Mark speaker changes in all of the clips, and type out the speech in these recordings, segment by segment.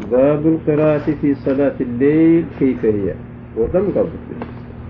Speaker 1: Babul kıraati fi salatil leyl keyfehiye. Orada mı kaldık biz?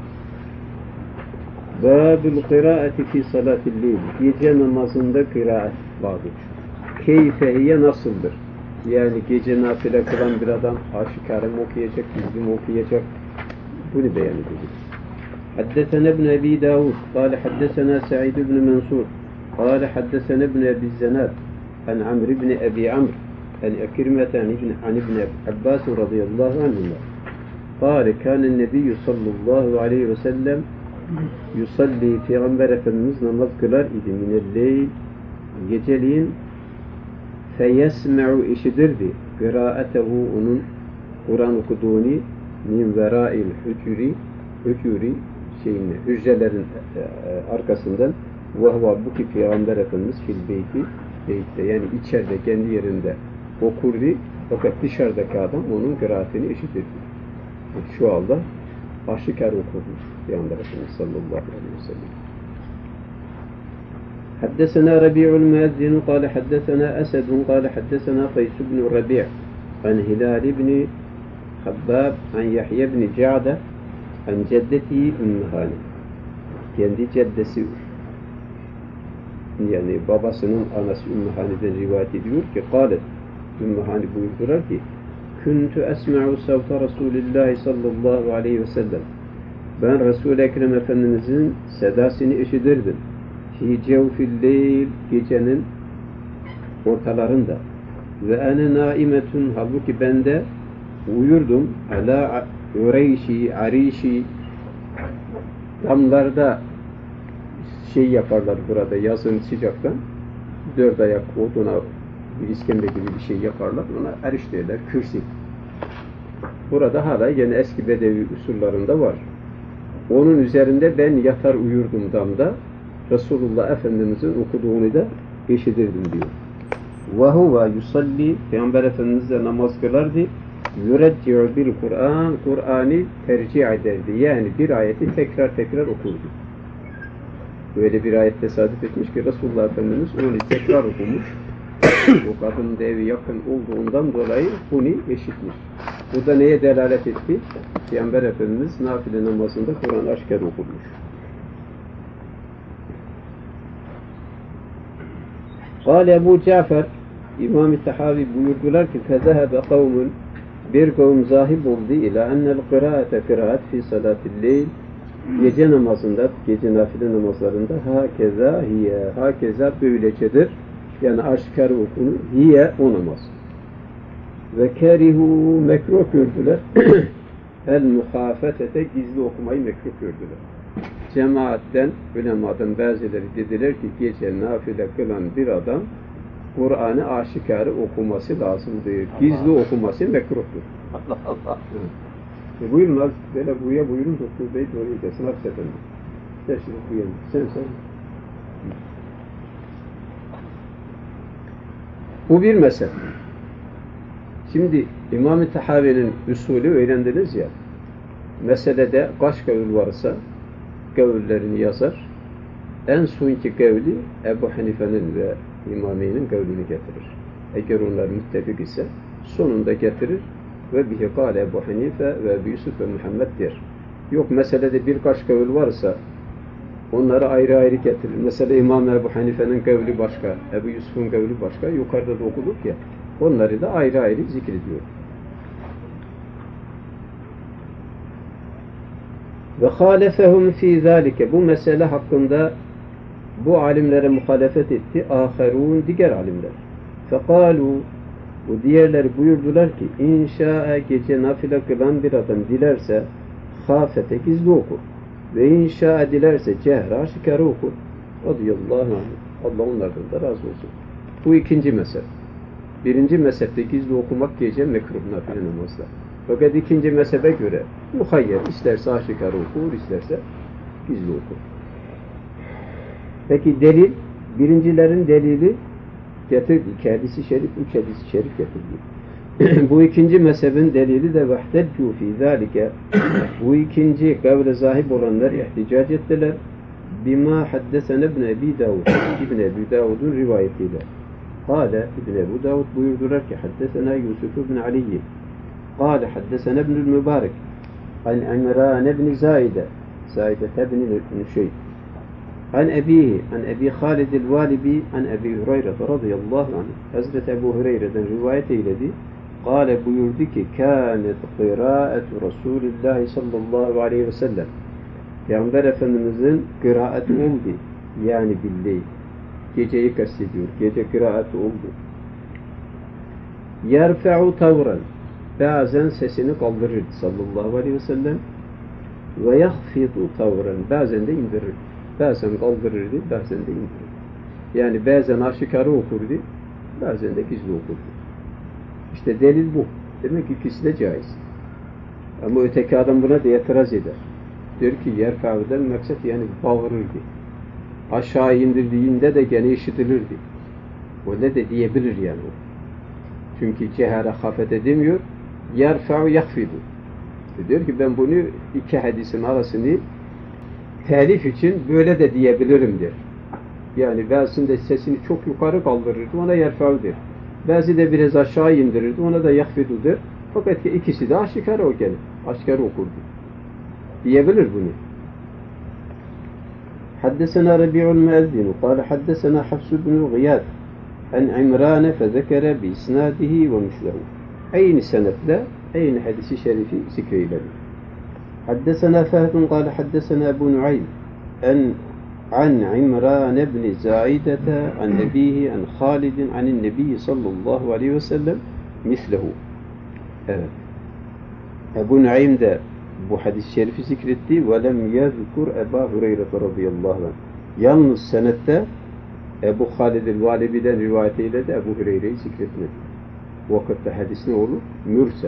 Speaker 1: Babul kıraati fi salatil leyl. Gece namazında kıraat vardır. Keyfehiye nasıldır? Yani gece nafile kılan bir adam aşikare mi okuyacak, gizli mi okuyacak? Bunu beyan edeceğiz. حدثنا ابن أبي داود قال حدثنا سعيد بن منصور قال حدثنا ابن أبي الزناد عن عمرو بن أبي عمرو عن أكرمة عن ابن عباس رضي الله عنهما قال كان النبي صلى الله عليه وسلم yusalli Peygamber Efendimiz namaz kılar idi minelleyl geceliğin feyesme'u işidirdi kıraatehu onun Kur'an okuduğunu min vera'il hücuri şeyini hücrelerin arkasından ve huve bu ki Peygamber Efendimiz fil beytte yani içeride kendi yerinde okurdu fakat dışarıdaki adam onun kıraatini işitirdi. Şu anda aşikar okurdu Peygamber Efendimiz sallallahu aleyhi ve sellem. حدثنا ربيع المؤذن قال حدثنا أسد قال حدثنا قيس بن الربيع عن هلال بن خباب عن يحيى بن جعدة عن جدتي أم هاني kendi ceddesi yani babasının anası Ümmü Hani'den rivayet ediyor ki قالت Ümmü Hani buyurdular ki Kuntu esma'u savta Resulillahi sallallahu aleyhi ve sellem ben Resul-i Ekrem Efendimizin sedasını işitirdim. Fi cevfil leyl gecenin ortalarında ve ene naimetun halbuki ben de uyurdum ala arişi damlarda şey yaparlar burada yazın sıcaktan dört ayak oduna bir iskemle gibi bir şey yaparlar ona ariş derler kürsi. Burada hala yine eski bedevi usullarında var. Onun üzerinde ben yatar uyurdum damda Resulullah Efendimiz'in okuduğunu da işitirdim diyor. وَهُوَ yusalli Peygamber Efendimiz de namaz kılardı. يُرَجِّعُ بِالْقُرْآنِ Kur'an'ı tercih ederdi. Yani bir ayeti tekrar okurdu. Böyle bir ayet tesadüf etmiş ki Resulullah Efendimiz onu tekrar okumuş. O kadının da evi yakın olduğundan dolayı bunu eşitmiş. Bu da neye delalet etti? Peygamber Efendimiz nafile namazında Kur'an aşikar okurmuş. Kâle Ebu Cafer İmam-ı Tahavi buyurdular ki fezehebe kavmun bir kavim zahib oldu ila ennel kıraat fi salatil leyl gece namazında, gece nafile namazlarında hakeza böylecedir. Yani aşikar okunu hiye o namaz. Ve kerihu mekruh gördüler. El muhafetete gizli okumayı mekruh gördüler. Cemaatten, ulemadan bazıları dediler ki gece nafile kılan bir adam Kur'an'ı aşikarı okuması lazımdır. Gizli okuması mekruhtur. Allah Allah. Buyurun az böyle buraya buyurun Doktor Bey oraya desin hapse efendim. Teşrif buyurun. Sen. Bu bir mesele. Şimdi İmam-ı Tahavi'nin usulü öğrendiniz ya, meselede kaç kavil varsa kavillerini yazar, en sonki kavli Ebu Hanife'nin ve İmami'nin kavlini getirir. Eğer onlar müttefik ise sonunda getirir ve bihi kâle Ebu Hanife ve Ebu Yusuf ve Muhammed der. Yok meselede birkaç kavil varsa onları ayrı getirir. Mesela İmam Ebu Hanife'nin kavli başka, Ebu Yusuf'un kavli başka. Yukarıda da okuduk ya. Onları da ayrı zikrediyor. Ve halefehum fî zâlike. Bu mesele hakkında bu alimlere muhalefet etti. Âherûn diğer alimler. Fekâlû bu diğerleri buyurdular ki inşa'e gece nafile kılan bir adam dilerse hafete gizli okur. Ve inşa dilerse cehre aşikare okur. Radıyallahu anh. Allah onlardan da razı olsun. Bu ikinci mezhep. Birinci mezhepte gizli okumak gece mekruh nafile namazda. Fakat ikinci mezhebe göre muhayyer. İsterse aşikare okur, isterse gizli okur. Peki delil, birincilerin delili getirdi. İki hadis-i şerif, üç hadis-i şerif getirdi. Bu ikinci mezhebin delili de vahdedcu fî zâlike. Bu ikinci kavle zahib olanlar ihticac ettiler. Bima haddesene İbn Ebi Davud. İbn Ebi Davud'un rivayetiyle. Kâle İbn Ebu Davud buyurdular ki haddesena Yusuf ibn Ali. Kâle haddesena İbnül Mübarek an İmran ibn Zaide ibn Nüşeyb an ebihi an Ebi Halid el-Valibi an Ebi Hureyre radıyallahu anh. Hazreti Ebu Hureyre'den rivayet eyledi. Kâle buyurdu ki kânet kırâetu Resulillahi sallallahu aleyhi ve sellem. Peygamber Efendimizin kıraati oldu. Yani billeyl. Geceyi kastediyor. Gece kıraati oldu. Yerfe'u tavran. Bazen sesini kaldırırdı sallallahu aleyhi ve sellem. Ve yahfidu tavran. Bazen de indirirdi. Bazen kaldırırdı, bazen de indirirdi. Yani bazen aşikarı okurdu, bazen de gizli okurdu. İşte delil bu. Demek ki ikisi de caiz. Ama öteki adam buna da itiraz eder. Diyor ki yerfe'u'dan maksat yani bağırırdı. Aşağı indirdiğinde de gene işitilirdi. Öyle de diyebilir yani o. Çünkü cehare hafet edemiyor. Yerfe'u yakfidu. Diyor ki ben bunu iki hadisin arasını telif için böyle de diyebilirim der. Yani bazısında sesini çok yukarı kaldırırdı, ona yerfe'u der. Bazı da biraz aşağı indirirdi, ona da yakfidu der. Fakat ikisi de aşikar o gene. Aşikar okurdu. Diyebilir bunu. Haddesena Rabi'ul Müezzin kâle haddesena Hafs ibn Gıyad an İmran fezekere bi isnadihi ve mislehu. Aynı senetle aynı hadisi şerifi zikreyledi. حدثنا فهد قال حدثنا أبو نعيم عن عمران بن زائدة عن أبيه عن خالد عن النبي صلى الله عليه وسلم مثله. Evet. Ebu Nuaym de bu hadis-i şerifi zikretti. وَلَمْ يَذْكُرْ Ebu Hureyre radıyallahu anh. Yalnız senette Ebu Halid el-Valibi'den rivayet eyledi, Ebu Hureyre'yi zikretmedi. Bu vakitte hadis ne olur? Mürsel.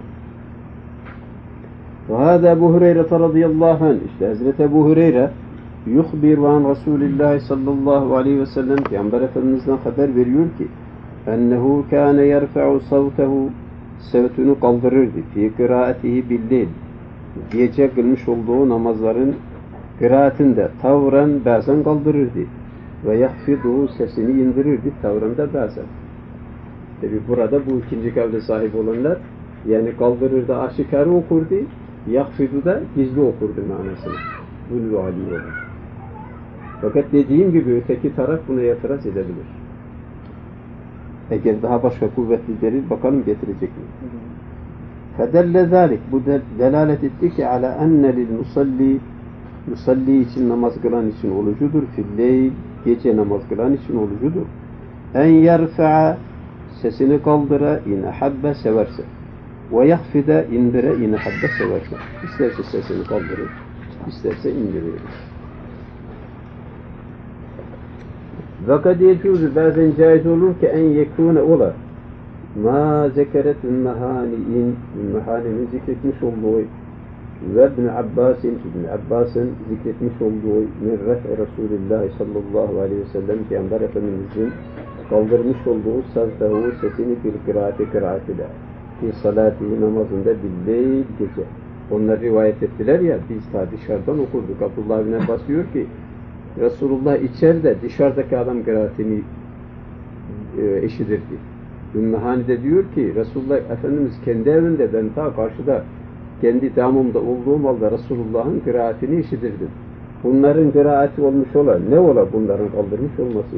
Speaker 1: وهذا أبو هريرة رضي الله عنه. İşte Hazreti Ebu Hureyre yuhbir an Resulullah sallallahu aleyhi ve sellem Peygamber Efendimiz'den haber veriyor ki ennehu kâne yerfe'u savtehu sevtunu kaldırırdı fi kıraatihi billeyl gece kılmış olduğu namazların kıraatinde tavran bazen kaldırırdı ve yahfidu sesini indirirdi tavrında bazen. Tabi burada bu ikinci kavle sahip olanlar yani kaldırırdı aşikarı okurdu, yakfidu da gizli okurdu manasını. Bunu alıyor. Fakat dediğim gibi öteki taraf buna itiraz edebilir. Eğer daha başka kuvvetli delil bakalım getirecek mi? Fedelle zâlik bu delalet etti ki ala enne lil musalli için namaz kılan için olucudur. Filleyl gece namaz kılan için olucudur. En yerfe'a sesini kaldıra inehabbe severse. Ve yahfide indire inehabbe severse. İsterse sesini kaldırır, isterse indirir. Ve kad yecuzu bazen caiz olur ki en yekûne ola ma zekeret ümmehani'nin zikretmiş olduğu ve İbn Abbas'ın zikretmiş olduğu min ref'i Resulullah sallallahu aleyhi ve sellem Peygamber Efendimiz'in kaldırmış olduğu savtehu sesini bir kıraatiyle fi salatihi namazında billeyl gece. Onlar rivayet ettiler ya biz ta dışarıdan okurduk. Abdullah bin Abbas diyor ki Resulullah içeride dışarıdaki adam kıraatini eşidirdi. Ümmühani de diyor ki Resulullah Efendimiz kendi evinde ben ta karşıda kendi damımda olduğum halde Resulullah'ın kıraatini eşidirdim. Bunların kıraati olmuş olan ne ola bunların kaldırmış olması?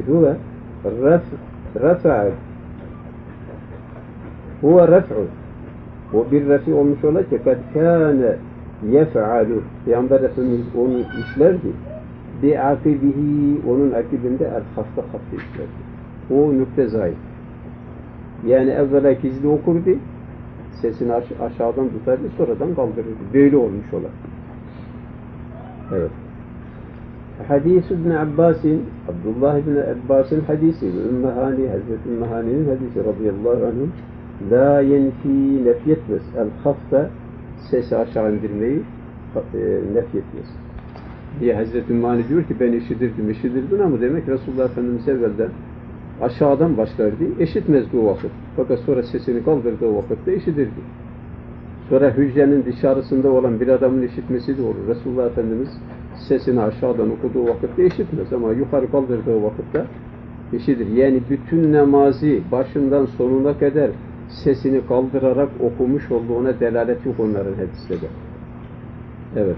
Speaker 1: Huve ref'u o bir refi olmuş ola ki kad kâne yef'alu Peygamber Efendimiz onu işlerdi. Bi'akibihi onun akibinde el-hafta işlerdi. O nükte zahir. Yani evvela gizli okurdu, sesini aşağıdan tutardı, sonradan kaldırırdı. Böyle olmuş olan. Evet. Hadis İbn Abbas'in, Abdullah İbn Abbas'ın hadisi ve Ümmehani, Hazreti Ümmehani'nin hadisi radıyallahu anhum la yenfi nefyetmez. El-hafta sesi aşağı indirmeyi nefyetmez. Diye Hazreti Ümmehani diyor ki ben eşidirdim ama demek Resulullah Efendimiz evvelden aşağıdan başlardı, eşitmezdi o vakit. Fakat sonra sesini kaldırdığı o vakitte eşidirdi. Sonra hücrenin dışarısında olan bir adamın eşitmesi de olur. Resulullah Efendimiz sesini aşağıdan okuduğu vakitte eşitmez ama yukarı kaldırdığı vakitte kişidir. Yani bütün namazı başından sonuna kadar sesini kaldırarak okumuş olduğuna delalet yok onların hadisleri. Evet.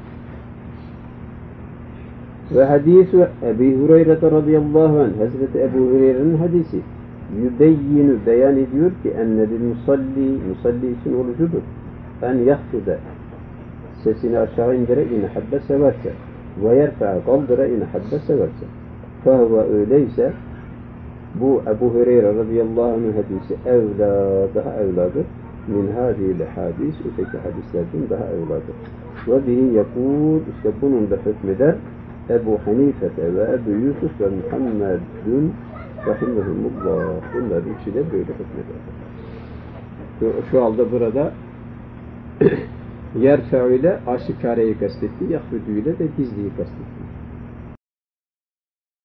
Speaker 1: Ve hadisi Ebu Hureyre radıyallahu anh, Hazreti Ebu Hureyre'nin hadisi yübeyyinu, beyan ediyor ki ennedil musalli için olucudur. En yahfude, sesini aşağı indire in habbe severse ve yerfe'e kaldıra in habbe severse. Fehve öyleyse bu Ebu Hureyre radıyallahu anh'ın hadisi evla, daha evladır. Min hadil hadis, öteki hadislerden daha evladır. Ve bihi yakul, işte bunun da hükmeder Ebu Hanifete ve Ebu Yusuf ve Muhammedun rahimahumullah. Bunların ikisi de böyle hükmeder. Şu halde burada yerfe'ü ile aşikareyi kastetti, yahfidü ile de gizliyi kastetti.